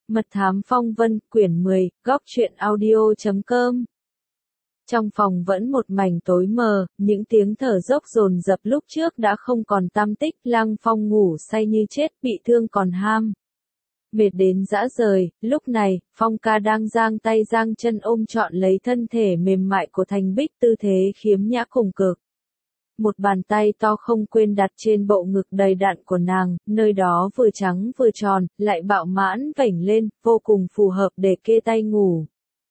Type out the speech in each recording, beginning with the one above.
Mật thám phong vân, quyển 10, góc truyện audio.com. Trong phòng vẫn một mảnh tối mờ, những tiếng thở dốc dồn dập lúc trước đã không còn tăm tích. Lăng Phong ngủ say như chết, bị thương còn ham. Mệt đến rã rời, lúc này, Phong ca đang giang tay giang chân ôm trọn lấy thân thể mềm mại của Thành Bích, tư thế khiếm nhã cùng cực. Một bàn tay to không quên đặt trên bộ ngực đầy đặn của nàng, nơi đó vừa trắng vừa tròn, lại bạo mãn vểnh lên, vô cùng phù hợp để kê tay ngủ.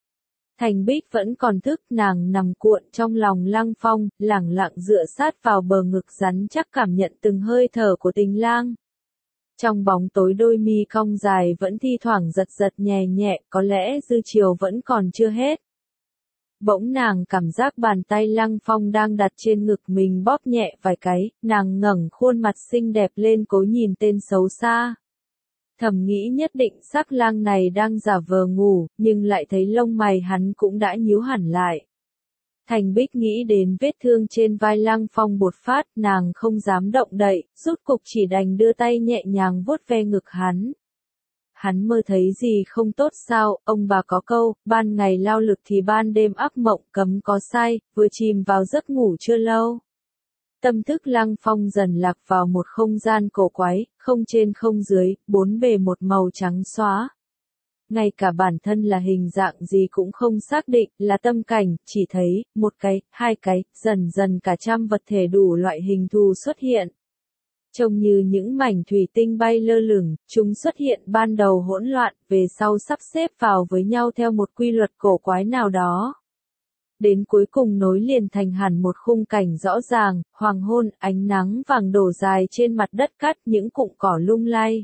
Thành Bích vẫn còn thức, nàng nằm cuộn trong lòng Lăng Phong, lẳng lặng dựa sát vào bờ ngực rắn chắc, cảm nhận từng hơi thở của Tình Lang. Trong bóng tối đôi mi cong dài vẫn thi thoảng giật giật nhẹ nhẹ, có lẽ dư chiều vẫn còn chưa hết. Bỗng nàng cảm giác bàn tay Lăng Phong đang đặt trên ngực mình bóp nhẹ vài cái, nàng ngẩng khuôn mặt xinh đẹp lên cố nhìn tên xấu xa. Thầm nghĩ nhất định sắc lang này đang giả vờ ngủ, nhưng lại thấy lông mày hắn cũng đã nhíu hẳn lại. Thành Bích nghĩ đến vết thương trên vai Lăng Phong bột phát, nàng không dám động đậy, rốt cục chỉ đành đưa tay nhẹ nhàng vuốt ve ngực hắn. Hắn mơ thấy gì không tốt sao, ông bà có câu, ban ngày lao lực thì ban đêm ác mộng, cấm có sai, vừa chìm vào giấc ngủ chưa lâu. Tâm thức Lăng Phong dần lạc vào một không gian cổ quái, không trên không dưới, bốn bề một màu trắng xóa. Ngay cả bản thân là hình dạng gì cũng không xác định, là tâm cảnh, chỉ thấy, một cái, hai cái, dần dần cả trăm vật thể đủ loại hình thù xuất hiện. Trông như những mảnh thủy tinh bay lơ lửng, chúng xuất hiện ban đầu hỗn loạn, về sau sắp xếp vào với nhau theo một quy luật cổ quái nào đó. Đến cuối cùng nối liền thành hẳn một khung cảnh rõ ràng, hoàng hôn, ánh nắng vàng đổ dài trên mặt đất cát, những cụm cỏ lung lay.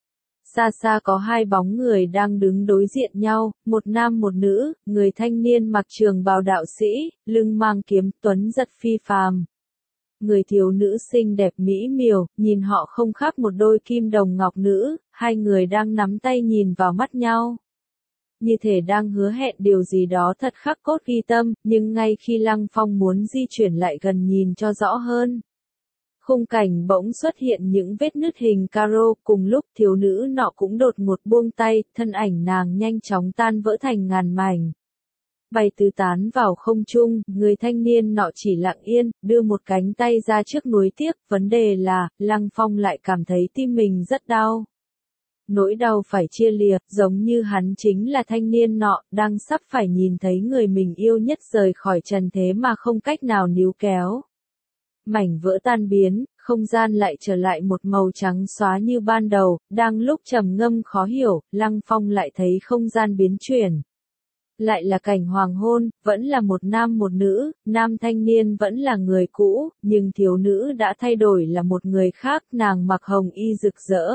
Xa xa có hai bóng người đang đứng đối diện nhau, một nam một nữ, người thanh niên mặc trường bào đạo sĩ, lưng mang kiếm, tuấn giật phi phàm. Người thiếu nữ xinh đẹp mỹ miều, nhìn họ không khác một đôi kim đồng ngọc nữ, hai người đang nắm tay nhìn vào mắt nhau. Như thể đang hứa hẹn điều gì đó thật khắc cốt ghi tâm, nhưng ngay khi Lăng Phong muốn di chuyển lại gần nhìn cho rõ hơn. Khung cảnh bỗng xuất hiện những vết nứt hình caro, cùng lúc thiếu nữ nọ cũng đột ngột buông tay, thân ảnh nàng nhanh chóng tan vỡ thành ngàn mảnh. Bay tứ tán vào không trung, người thanh niên nọ chỉ lặng yên, đưa một cánh tay ra trước nuối tiếc, vấn đề là, Lăng Phong lại cảm thấy tim mình rất đau. Nỗi đau phải chia lìa, giống như hắn chính là thanh niên nọ, đang sắp phải nhìn thấy người mình yêu nhất rời khỏi trần thế mà không cách nào níu kéo. Mảnh vỡ tan biến, không gian lại trở lại một màu trắng xóa như ban đầu, đang lúc trầm ngâm khó hiểu, Lăng Phong lại thấy không gian biến chuyển. Lại là cảnh hoàng hôn, vẫn là một nam một nữ, nam thanh niên vẫn là người cũ, nhưng thiếu nữ đã thay đổi là một người khác, nàng mặc hồng y rực rỡ.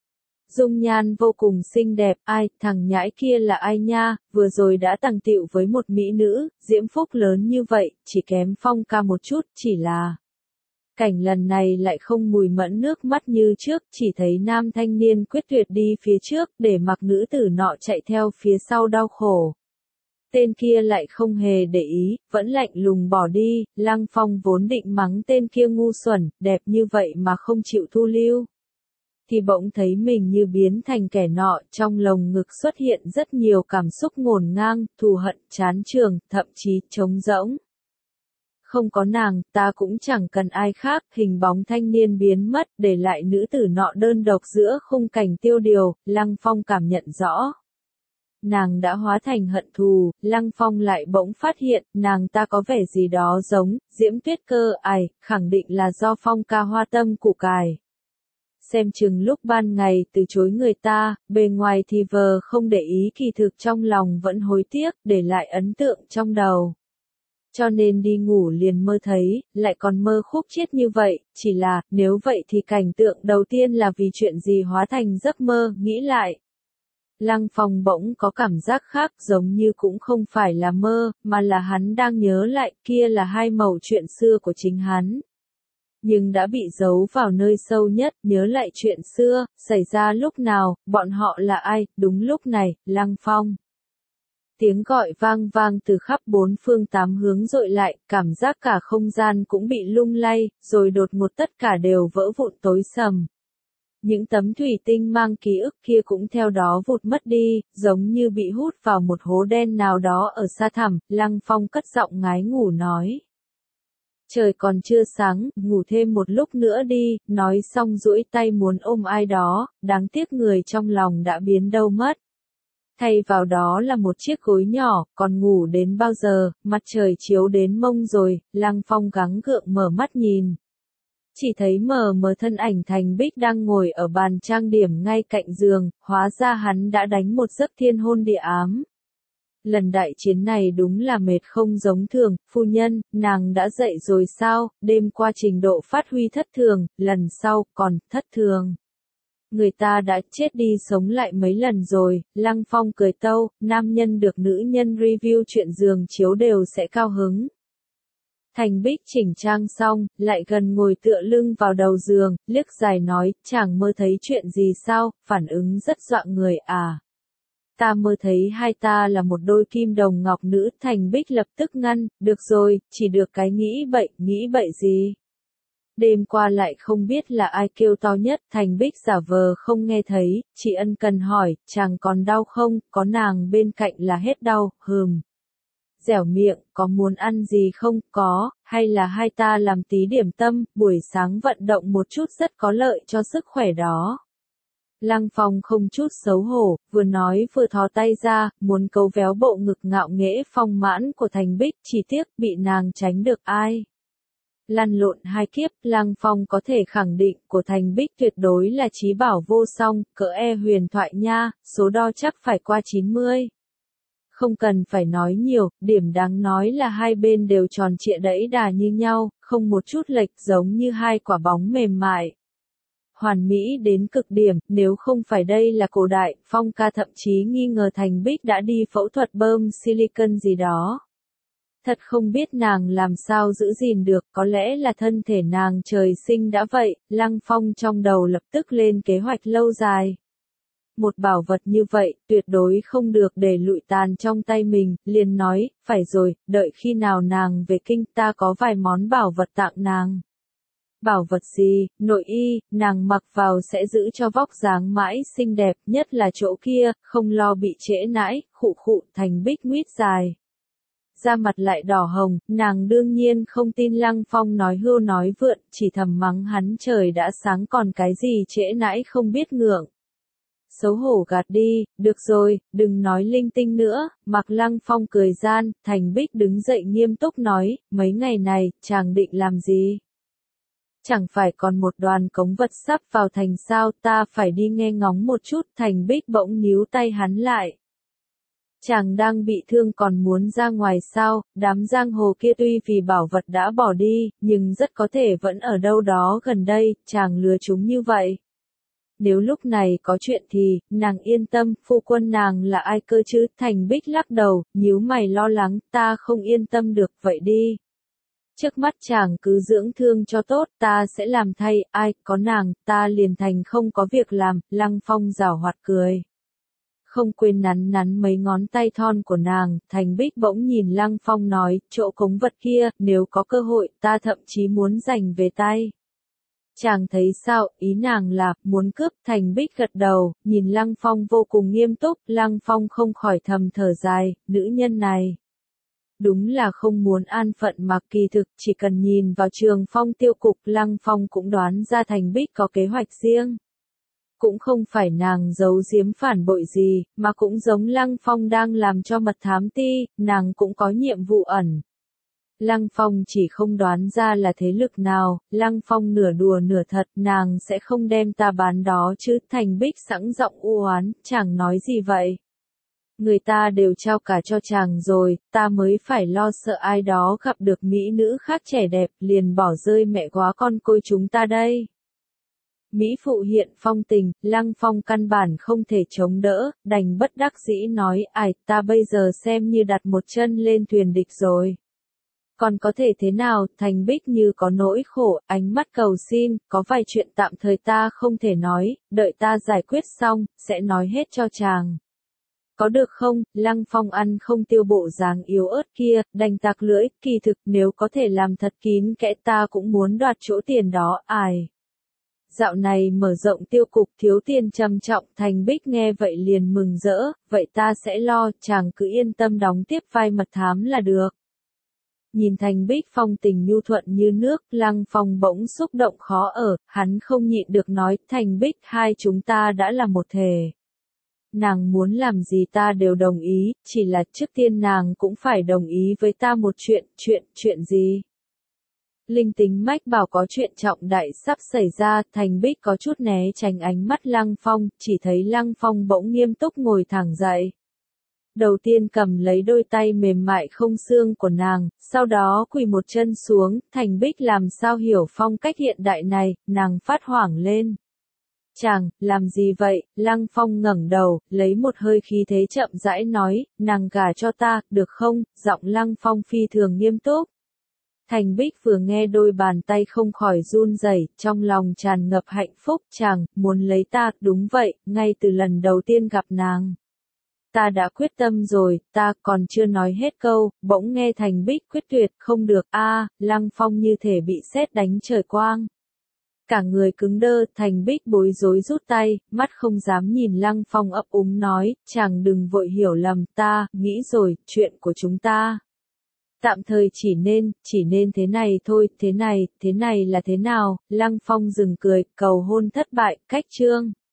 Dung nhan vô cùng xinh đẹp, ai, thằng nhãi kia là ai nha, vừa rồi đã tằng tịu với một mỹ nữ, diễm phúc lớn như vậy, chỉ kém Phong ca một chút, chỉ là. Cảnh lần này lại không mùi mẫn nước mắt như trước, chỉ thấy nam thanh niên quyết tuyệt đi phía trước, để mặc nữ tử nọ chạy theo phía sau đau khổ. Tên kia lại không hề để ý, vẫn lạnh lùng bỏ đi, Lăng Phong vốn định mắng tên kia ngu xuẩn, đẹp như vậy mà không chịu thu lưu. Thì bỗng thấy mình như biến thành kẻ nọ, trong lồng ngực xuất hiện rất nhiều cảm xúc ngổn ngang, thù hận, chán chường, thậm chí trống rỗng. Không có nàng, ta cũng chẳng cần ai khác, hình bóng thanh niên biến mất, để lại nữ tử nọ đơn độc giữa khung cảnh tiêu điều, Lăng Phong cảm nhận rõ. Nàng đã hóa thành hận thù, Lăng Phong lại bỗng phát hiện, nàng ta có vẻ gì đó giống, Diễm Tuyết Cơ, khẳng định là do Phong ca hoa tâm củ cải. Xem chừng lúc ban ngày từ chối người ta, bề ngoài thì vờ không để ý kỳ thực trong lòng vẫn hối tiếc, để lại ấn tượng trong đầu. Cho nên đi ngủ liền mơ thấy, lại còn mơ khúc chiết như vậy, chỉ là, nếu vậy thì cảnh tượng đầu tiên là vì chuyện gì hóa thành giấc mơ, nghĩ lại. Lăng Phong bỗng có cảm giác khác, giống như cũng không phải là mơ, mà là hắn đang nhớ lại, kia là hai mẩu chuyện xưa của chính hắn. Nhưng đã bị giấu vào nơi sâu nhất, nhớ lại chuyện xưa, xảy ra lúc nào, bọn họ là ai, đúng lúc này, Lăng Phong. Tiếng gọi vang vang từ khắp bốn phương tám hướng dội lại, cảm giác cả không gian cũng bị lung lay, rồi đột ngột tất cả đều vỡ vụn tối sầm. Những tấm thủy tinh mang ký ức kia cũng theo đó vụt mất đi, giống như bị hút vào một hố đen nào đó ở xa thẳm. Lăng Phong cất giọng ngái ngủ nói. Trời còn chưa sáng, ngủ thêm một lúc nữa đi, nói xong duỗi tay muốn ôm ai đó, đáng tiếc người trong lòng đã biến đâu mất. Thay vào đó là một chiếc gối nhỏ, còn ngủ đến bao giờ, mặt trời chiếu đến mông rồi, Lăng Phong gắng gượng mở mắt nhìn. Chỉ thấy mờ mờ thân ảnh Thành Bích đang ngồi ở bàn trang điểm ngay cạnh giường, hóa ra hắn đã đánh một giấc thiên hôn địa ám. Lần đại chiến này đúng là mệt không giống thường, phu nhân, nàng đã dậy rồi sao, đêm qua trình độ phát huy thất thường, lần sau còn thất thường. Người ta đã chết đi sống lại mấy lần rồi, Lăng Phong cười tâu, nam nhân được nữ nhân review chuyện giường chiếu đều sẽ cao hứng. Thành Bích chỉnh trang xong, lại gần ngồi tựa lưng vào đầu giường, liếc dài nói, chàng mơ thấy chuyện gì sao, phản ứng rất dọa người à. Ta mơ thấy hai ta là một đôi kim đồng ngọc nữ. Thành Bích lập tức ngăn, được rồi, chỉ được cái nghĩ bậy gì. Đêm qua lại không biết là ai kêu to nhất. Thành Bích giả vờ không nghe thấy, chị ân cần hỏi, chàng còn đau không, có nàng bên cạnh là hết đau, dẻo miệng, có muốn ăn gì không, có, hay là hai ta làm tí điểm tâm, buổi sáng vận động một chút rất có lợi cho sức khỏe đó. Lăng Phong không chút xấu hổ, vừa nói vừa thò tay ra, muốn câu véo bộ ngực ngạo nghễ phong mãn của Thành Bích, chỉ tiếc bị nàng tránh được ai. Lăn lộn hai kiếp, Lăng Phong có thể khẳng định của Thành Bích tuyệt đối là trí bảo vô song, cỡ huyền thoại nha, số đo chắc phải qua 90. Không cần phải nói nhiều, điểm đáng nói là hai bên đều tròn trịa đẫy đà như nhau, không một chút lệch, giống như hai quả bóng mềm mại. Hoàn mỹ đến cực điểm, nếu không phải đây là cổ đại, Phong ca thậm chí nghi ngờ Thành Bích đã đi phẫu thuật bơm silicon gì đó. Thật không biết nàng làm sao giữ gìn được, có lẽ là thân thể nàng trời sinh đã vậy. Lăng Phong trong đầu lập tức lên kế hoạch lâu dài. Một bảo vật như vậy, tuyệt đối không được để lụi tàn trong tay mình, liền nói, phải rồi, đợi khi nào nàng về kinh ta có vài món bảo vật tặng nàng. Bảo vật gì, nội y, nàng mặc vào sẽ giữ cho vóc dáng mãi xinh đẹp, nhất là chỗ kia, không lo bị trễ nãi, khụ khụ. Thành Bích nguyết dài. Da mặt lại đỏ hồng, nàng đương nhiên không tin Lăng Phong nói hưu nói vượn, chỉ thầm mắng hắn trời đã sáng còn cái gì trễ nãi không biết ngượng. Xấu hổ gạt đi, được rồi, đừng nói linh tinh nữa, mặc Lăng Phong cười gian. Thành Bích đứng dậy nghiêm túc nói, mấy ngày này, chàng định làm gì? Chẳng phải còn một đoàn cống vật sắp vào thành sao, ta phải đi nghe ngóng một chút. Thành Bích bỗng níu tay hắn lại. Chàng đang bị thương còn muốn ra ngoài sao, đám giang hồ kia tuy vì bảo vật đã bỏ đi, nhưng rất có thể vẫn ở đâu đó gần đây, chàng lừa chúng như vậy. Nếu lúc này có chuyện thì, nàng yên tâm, phu quân nàng là ai cơ chứ? Thành Bích lắc đầu, nhíu mày lo lắng, ta không yên tâm được, vậy đi. Trước mắt chàng cứ dưỡng thương cho tốt, ta sẽ làm thay, ai, có nàng, ta liền thành không có việc làm. Lăng Phong giảo hoạt cười. Không quên nắn nắn mấy ngón tay thon của nàng. Thành Bích bỗng nhìn Lăng Phong nói, chỗ cống vật kia, nếu có cơ hội, ta thậm chí muốn giành về tay. Chàng thấy sao, ý nàng là, muốn cướp. Thành Bích gật đầu, nhìn Lăng Phong vô cùng nghiêm túc. Lăng Phong không khỏi thầm thở dài, nữ nhân này. Đúng là không muốn an phận mà kỳ thực, chỉ cần nhìn vào Trường Phong tiêu cục, Lăng Phong cũng đoán ra Thành Bích có kế hoạch riêng. Cũng không phải nàng giấu giếm phản bội gì, mà cũng giống Lăng Phong đang làm cho mật thám ti, nàng cũng có nhiệm vụ ẩn. Lăng Phong chỉ không đoán ra là thế lực nào, Lăng Phong nửa đùa nửa thật, nàng sẽ không đem ta bán đó chứ. Thành Bích sẵn giọng u oán, chàng nói gì vậy? Người ta đều trao cả cho chàng rồi, ta mới phải lo sợ ai đó gặp được mỹ nữ khác trẻ đẹp, liền bỏ rơi mẹ quá con côi chúng ta đây. Mỹ phụ hiện phong tình, Lăng Phong căn bản không thể chống đỡ, đành bất đắc dĩ nói, ai, ta bây giờ xem như đặt một chân lên thuyền địch rồi. Còn có thể thế nào? Thành Bích như có nỗi khổ, ánh mắt cầu xin, có vài chuyện tạm thời ta không thể nói, đợi ta giải quyết xong, sẽ nói hết cho chàng. Có được không? Lăng Phong ăn không tiêu bộ dáng yếu ớt kia, đành tặc lưỡi, kỳ thực nếu có thể làm thật kín kẽ ta cũng muốn đoạt chỗ tiền đó, ai. dạo này mở rộng tiêu cục thiếu tiền trầm trọng. Thành Bích nghe vậy liền mừng rỡ, vậy ta sẽ lo, chàng cứ yên tâm đóng tiếp vai mật thám là được. Nhìn Thành Bích phong tình nhu thuận như nước, Lăng Phong bỗng xúc động khó ở, hắn không nhịn được nói, Thành Bích hai chúng ta đã là một thể. Nàng muốn làm gì ta đều đồng ý, chỉ là trước tiên nàng cũng phải đồng ý với ta một chuyện gì? Linh tính mách bảo có chuyện trọng đại sắp xảy ra. Thành Bích có chút né tránh ánh mắt Lăng Phong, chỉ thấy Lăng Phong bỗng nghiêm túc ngồi thẳng dậy. Đầu tiên cầm lấy đôi tay mềm mại không xương của nàng, sau đó quỳ một chân xuống. Thành Bích làm sao hiểu phong cách hiện đại này, nàng phát hoảng lên. Chàng, làm gì vậy? Lăng Phong ngẩng đầu, lấy một hơi khí thế chậm rãi nói, nàng gả cho ta, được không? Giọng Lăng Phong phi thường nghiêm túc. Thành Bích vừa nghe đôi bàn tay không khỏi run rẩy, trong lòng tràn ngập hạnh phúc. Chàng, muốn lấy ta, đúng vậy, ngay từ lần đầu tiên gặp nàng. Ta đã quyết tâm rồi, ta còn chưa nói hết câu, bỗng nghe Thành Bích quyết tuyệt, không được, Lăng Phong như thể bị sét đánh trời quang. Cả người cứng đơ, Thành Bích bối rối rút tay, mắt không dám nhìn Lăng Phong ấp úng nói, chàng đừng vội hiểu lầm, ta, nghĩ rồi, chuyện của chúng ta. Tạm thời chỉ nên thế này thôi, thế này là thế nào? Lăng Phong dừng cười, cầu hôn thất bại, cách chương.